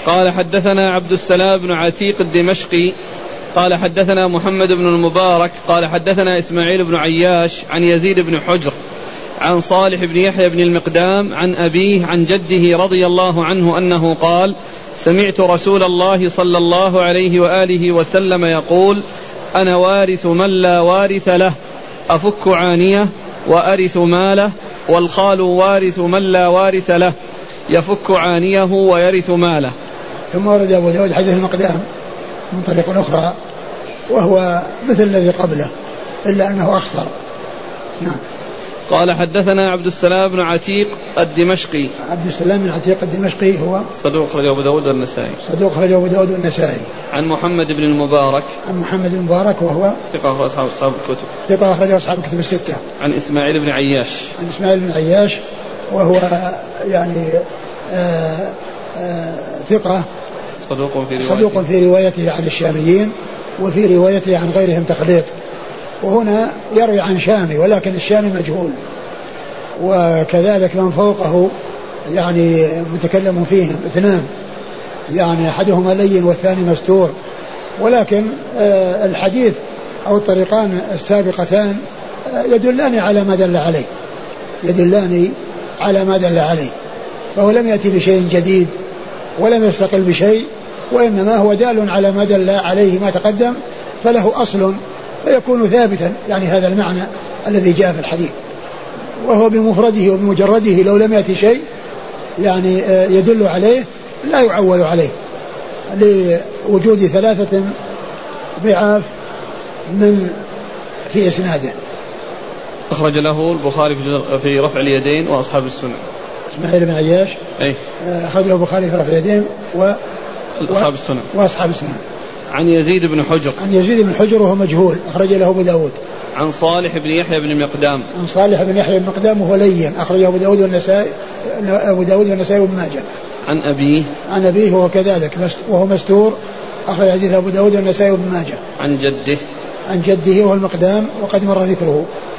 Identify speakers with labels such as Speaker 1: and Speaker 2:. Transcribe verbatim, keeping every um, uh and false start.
Speaker 1: قال حدثنا عبد السلام بن عتيق الدمشقي قال حدثنا محمد بن المبارك قال حدثنا إسماعيل بن عياش عن يزيد بن حجر عن صالح بن يحيى بن المقدام عن أبيه عن جده رضي الله عنه أنه قال سمعت رسول الله صلى الله عليه وآله وسلم يقول أنا وارث من لا وارث له أفك عانية وأرث ماله والخال وارث من لا وارث له يفك عانيه ويرث ماله.
Speaker 2: ثم ورد أبو داود حديث المقدام من طريق أخرى وهو مثل الذي قبله إلا أنه أخصر. نعم.
Speaker 1: قال حدثنا عبد السلام بن عتيق الدمشقي.
Speaker 2: عبد السلام بن عتيق الدمشقي هو
Speaker 1: صدوق أخرجه أبو داود والنسائي.
Speaker 2: صدوق أخرجه أبو داود والنسائي.
Speaker 1: عن محمد بن المبارك.
Speaker 2: عن محمد بن المبارك وهو
Speaker 1: ثقة أخرج أصحاب أصحاب الكتب.
Speaker 2: ثقة أخرج أصحاب الكتب الستة.
Speaker 1: عن إسماعيل بن عياش.
Speaker 2: عن إسماعيل بن عياش وهو يعني آآ آآ ثقة
Speaker 1: صدوق في روايته.
Speaker 2: صدوق في روايته عن الشاميين وفي روايته عن غيرهم تخليط. وهنا يروي عن شامي ولكن الشامي مجهول. وكذلك من فوقه يعني متكلم فيهم اثنان يعني أحدهما لين والثاني مستور. ولكن الحديث أو الطريقان السابقتان يدلان على ما دل عليه يدلان على ما دل عليه فهو لم يأتي بشيء جديد ولم يستقل بشيء وإنما هو دال على ما دل عليه ما تقدم فله أصل فيكون ثابتا يعني هذا المعنى الذي جاء في الحديث وهو بمفرده وبمجرده لو لم يأتي شيء يعني يدل عليه لا يعول عليه لوجود ثلاثة ضعاف من في إسناده.
Speaker 1: أخرج له البخاري في رفع اليدين وأصحاب السنن.
Speaker 2: إسماعيل بن عياش
Speaker 1: أي
Speaker 2: أخرجه البخاري في رفع اليدين و
Speaker 1: أصحاب السنن
Speaker 2: وأصحاب السنن.
Speaker 1: عن يزيد بن حجر.
Speaker 2: عن يزيد بن حجر وهو مجهول أخرج له أبو داود.
Speaker 1: عن صالح بن يحيى بن المقدام.
Speaker 2: عن صالح بن يحيى بن المقدام وهو لين أخرجه أبو داود والنسائي أبو داود والنسائي وابن ماجه.
Speaker 1: عن أبيه.
Speaker 2: عن أبيه وهو كذلك وهو مستور أخرج حديث أبو داود والنسائي وابن ماجه.
Speaker 1: عن جده.
Speaker 2: عن جده وهو المقدام وقد مر ذكره.